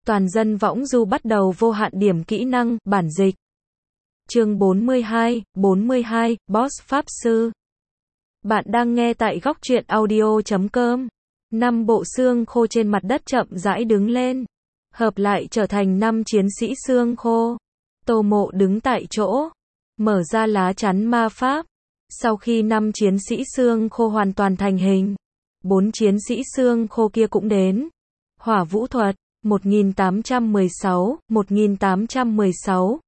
Toàn dân võng du bắt đầu vô hạn điểm kỹ năng, bản dịch. Chương 42, Boss Pháp Sư. Bạn đang nghe tại góc truyện audio.com. 5 bộ xương khô trên mặt đất chậm rãi đứng lên, hợp lại trở thành 5 chiến sĩ xương khô. Tô Mộ đứng tại chỗ, mở ra lá chắn ma pháp. Sau khi 5 chiến sĩ xương khô hoàn toàn thành hình, 4 chiến sĩ xương khô kia cũng đến. Hỏa vũ thuật 1816, 1816,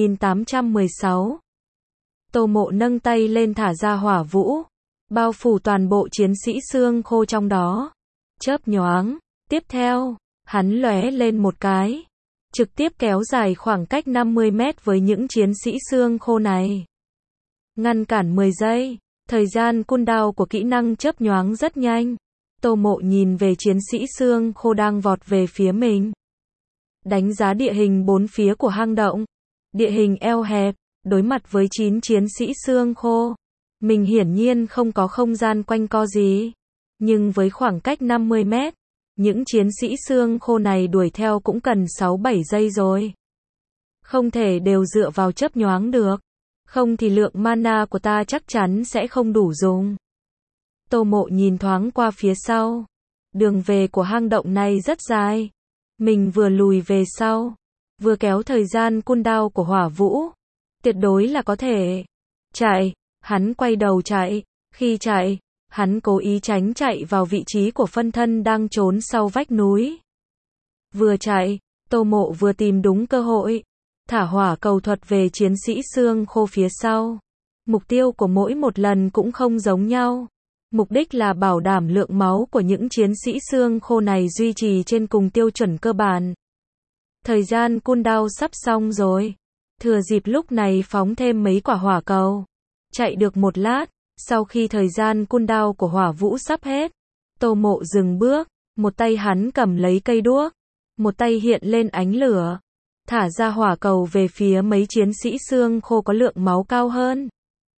1816. Tô Mộ nâng tay lên thả ra hỏa vũ, bao phủ toàn bộ chiến sĩ xương khô trong đó. Chớp nhoáng, tiếp theo, hắn lóe lên một cái, trực tiếp kéo dài khoảng cách 50 mét với những chiến sĩ xương khô này. Ngăn cản 10 giây, thời gian cooldown của kỹ năng chớp nhoáng rất nhanh. Tô Mộ nhìn về chiến sĩ xương khô đang vọt về phía mình. Đánh giá địa hình bốn phía của hang động. Địa hình eo hẹp, đối mặt với 9 chiến sĩ xương khô. Mình hiển nhiên không có không gian quanh co gì. Nhưng với khoảng cách 50 mét, những chiến sĩ xương khô này đuổi theo cũng cần 6-7 giây rồi. Không thể đều dựa vào chớp nhoáng được. Không thì lượng mana của ta chắc chắn sẽ không đủ dùng. Tô Mộ nhìn thoáng qua phía sau. Đường về của hang động này rất dài. Mình vừa lùi về sau, vừa kéo thời gian cooldown của hỏa vũ. Tuyệt đối là có thể. Chạy, hắn quay đầu chạy. Khi chạy, hắn cố ý tránh chạy vào vị trí của phân thân đang trốn sau vách núi. Vừa chạy, Tô Mộ vừa tìm đúng cơ hội. Thả hỏa cầu thuật về chiến sĩ xương khô phía sau. Mục tiêu của mỗi một lần cũng không giống nhau. Mục đích là bảo đảm lượng máu của những chiến sĩ xương khô này duy trì trên cùng tiêu chuẩn cơ bản. Thời gian cooldown sắp xong rồi. Thừa dịp lúc này phóng thêm mấy quả hỏa cầu. Chạy được một lát, sau khi thời gian cooldown của hỏa vũ sắp hết, Tô Mộ dừng bước, một tay hắn cầm lấy cây đuốc, một tay hiện lên ánh lửa, thả ra hỏa cầu về phía mấy chiến sĩ xương khô có lượng máu cao hơn.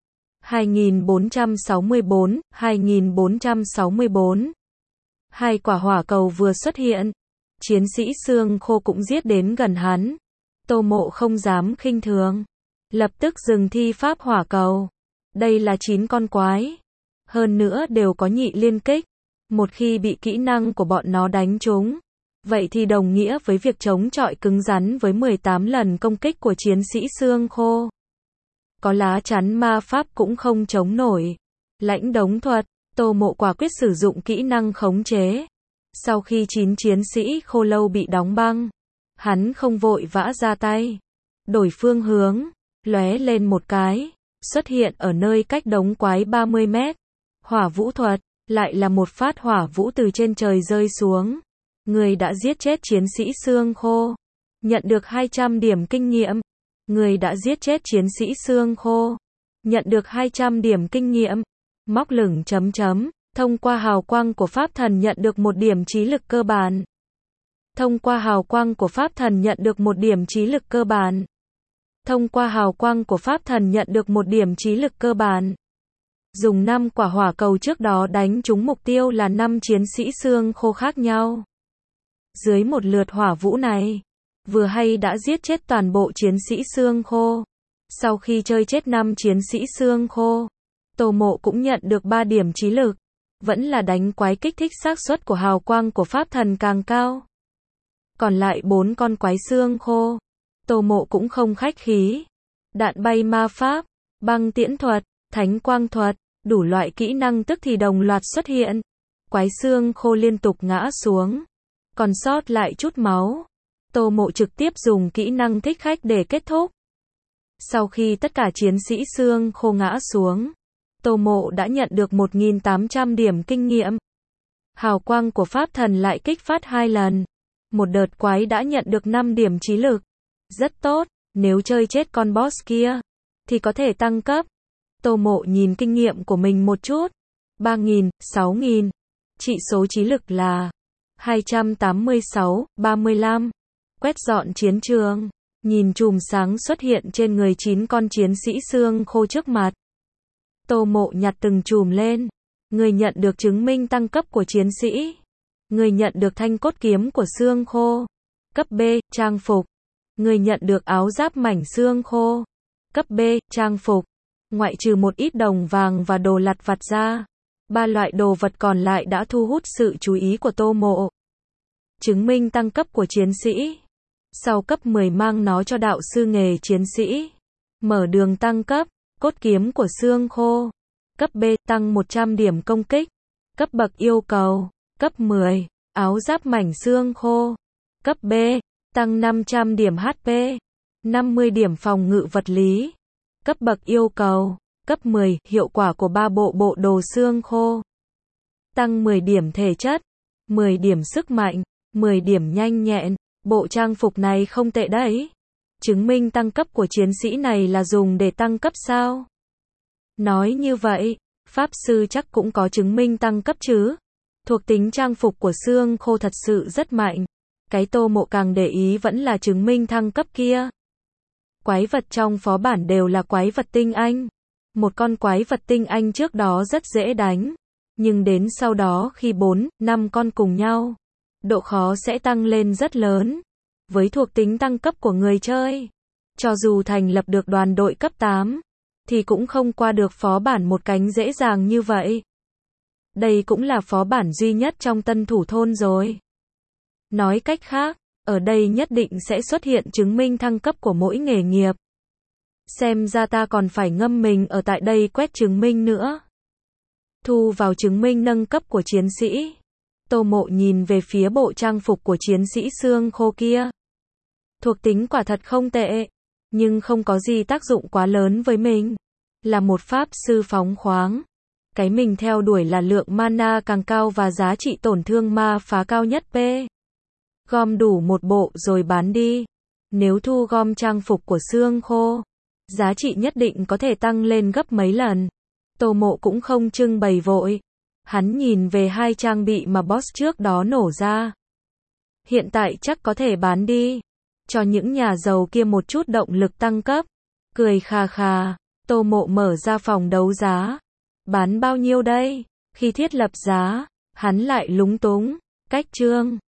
2464, 2464. Hai quả hỏa cầu vừa xuất hiện, chiến sĩ xương khô cũng giết đến gần hắn. Tô Mộ không dám khinh thường, lập tức dừng thi pháp hỏa cầu. Đây là 9 con quái, hơn nữa đều có nhị liên kích. Một khi bị kỹ năng của bọn nó đánh trúng, vậy thì đồng nghĩa với việc chống chọi cứng rắn với 18 lần công kích của chiến sĩ xương khô. Có lá chắn ma pháp cũng không chống nổi. Lãnh đống thuật, Tô Mộ quả quyết sử dụng kỹ năng khống chế. Sau khi 9 chiến sĩ khô lâu bị đóng băng, hắn không vội vã ra tay. Đổi phương hướng, lóe lên một cái, xuất hiện ở nơi cách đống quái 30 mét. Hỏa vũ thuật, lại là một phát hỏa vũ từ trên trời rơi xuống. Người đã giết chết chiến sĩ xương khô, nhận được 200 điểm kinh nghiệm. Người đã giết chết chiến sĩ xương khô, nhận được 200 điểm kinh nghiệm. Móc lửng chấm chấm, thông qua hào quang của pháp thần nhận được 1 điểm trí lực cơ bản. Thông qua hào quang của pháp thần nhận được 1 điểm trí lực cơ bản. Thông qua hào quang của pháp thần nhận được 1 điểm trí lực cơ bản. Dùng 5 quả hỏa cầu trước đó đánh trúng mục tiêu là 5 chiến sĩ xương khô khác nhau. Dưới một lượt hỏa vũ này, vừa hay đã giết chết toàn bộ chiến sĩ xương khô. Sau khi chơi chết 5 chiến sĩ xương khô, Tô Mộ cũng nhận được 3 điểm trí lực. Vẫn là đánh quái kích thích xác suất của hào quang của pháp thần càng cao. Còn lại 4 con quái xương khô, Tô Mộ cũng không khách khí. Đạn bay ma pháp, băng tiễn thuật, thánh quang thuật, đủ loại kỹ năng tức thì đồng loạt xuất hiện. Quái xương khô liên tục ngã xuống, còn sót lại chút máu. Tô Mộ trực tiếp dùng kỹ năng thích khách để kết thúc. Sau khi tất cả chiến sĩ xương khô ngã xuống, Tô Mộ đã nhận được 1800 điểm kinh nghiệm. Hào quang của pháp thần lại kích phát 2 lần. Một đợt quái đã nhận được 5 điểm trí lực. Rất tốt, nếu chơi chết con boss kia, thì có thể tăng cấp. Tô Mộ nhìn kinh nghiệm của mình một chút. 3000, 6000. Trị số trí lực là 286, 35. Quét dọn chiến trường, nhìn chùm sáng xuất hiện trên người 9 con chiến sĩ xương khô trước mặt. Tô Mộ nhặt từng chùm lên. Người nhận được chứng minh tăng cấp của chiến sĩ. Người nhận được thanh cốt kiếm của xương khô. Cấp B, trang phục. Người nhận được áo giáp mảnh xương khô. Cấp B, trang phục. Ngoại trừ một ít đồng vàng và đồ lặt vặt ra, 3 loại đồ vật còn lại đã thu hút sự chú ý của Tô Mộ. Chứng minh tăng cấp của chiến sĩ. Sau cấp 10 mang nó cho đạo sư nghề chiến sĩ. Mở đường tăng cấp. Cốt kiếm của xương khô. Cấp B, tăng 100 điểm công kích. Cấp bậc yêu cầu. Cấp 10, áo giáp mảnh xương khô. Cấp B, tăng 500 điểm HP. 50 điểm phòng ngự vật lý. Cấp bậc yêu cầu. Cấp 10, hiệu quả của 3 bộ đồ xương khô. Tăng 10 điểm thể chất. 10 điểm sức mạnh. 10 điểm nhanh nhẹn. Bộ trang phục này không tệ đấy. Chứng minh tăng cấp của chiến sĩ này là dùng để tăng cấp sao? Nói như vậy, Pháp sư chắc cũng có chứng minh tăng cấp chứ? Thuộc tính trang phục của xương khô thật sự rất mạnh. Cái Tô Mộ càng để ý vẫn là chứng minh thăng cấp kia. Quái vật trong phó bản đều là quái vật tinh anh. Một con quái vật tinh anh trước đó rất dễ đánh. Nhưng đến sau đó khi 4, 5 con cùng nhau, độ khó sẽ tăng lên rất lớn. Với thuộc tính tăng cấp của người chơi, cho dù thành lập được đoàn đội cấp 8, thì cũng không qua được phó bản một cánh dễ dàng như vậy. Đây cũng là phó bản duy nhất trong Tân Thủ Thôn rồi. Nói cách khác, ở đây nhất định sẽ xuất hiện chứng minh thăng cấp của mỗi nghề nghiệp. Xem ra ta còn phải ngâm mình ở tại đây quét chứng minh nữa. Thu vào chứng minh nâng cấp của chiến sĩ. Tô Mộ nhìn về phía bộ trang phục của chiến sĩ xương khô kia. Thuộc tính quả thật không tệ, nhưng không có gì tác dụng quá lớn với mình. Là một pháp sư phóng khoáng, cái mình theo đuổi là lượng mana càng cao và giá trị tổn thương ma phá cao nhất P. Gom đủ một bộ rồi bán đi. Nếu thu gom trang phục của xương khô, giá trị nhất định có thể tăng lên gấp mấy lần. Tô Mộ cũng không trưng bày vội. Hắn nhìn về 2 trang bị mà boss trước đó nổ ra. Hiện tại chắc có thể bán đi. Cho những nhà giàu kia một chút động lực tăng cấp. Cười khà khà, Tô Mộ mở ra phòng đấu giá. Bán bao nhiêu đây? Khi thiết lập giá, hắn lại lúng túng. Cách chương